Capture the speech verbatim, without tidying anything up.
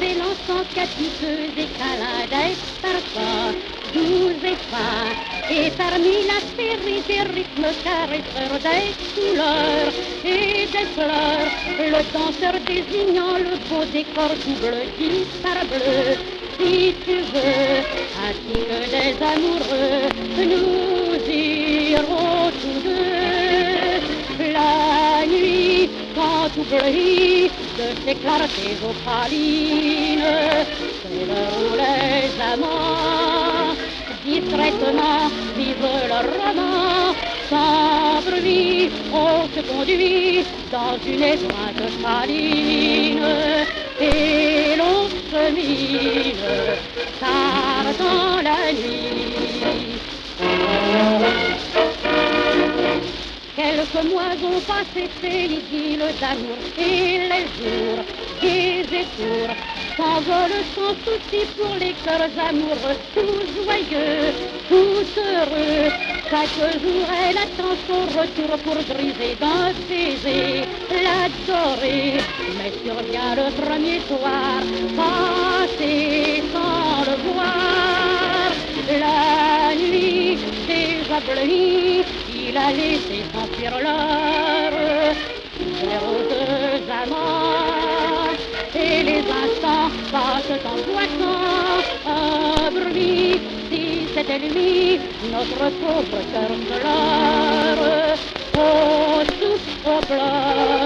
s'élançant capiteuse et câlin d'être parfois douce et fin. Et parmi la série des rythmes caresseurs des couleurs et des fleurs, le danseur désignant le beau décor double dit par bleu. Si tu veux, ainsi que des amoureux, nous irons tous deux. La nuit, quand tout brille de ces clartés opalines, c'est l'heure où les amants discrètement vivent leur roman. Sans bruit, on se conduit dans une étroite saline et l'on chemine tard dans la nuit. Quelques mois ont passé ces idylles d'amour et les jours gai et courts s'envolent sans souci pour les cœurs amoureux, tous joyeux, tous heureux. Chaque jour elle attend son retour pour briser d'un baiser l'adorer. Mais survient le premier soir, passé sans le voir. La nuit déjà bleuie, il a laissé s'enfuir l'heure vers deux amants. Et les instants passent en boitant un bruit. Si c'était lui, notre pauvre cœur se leurre, au souffle, au pleurs.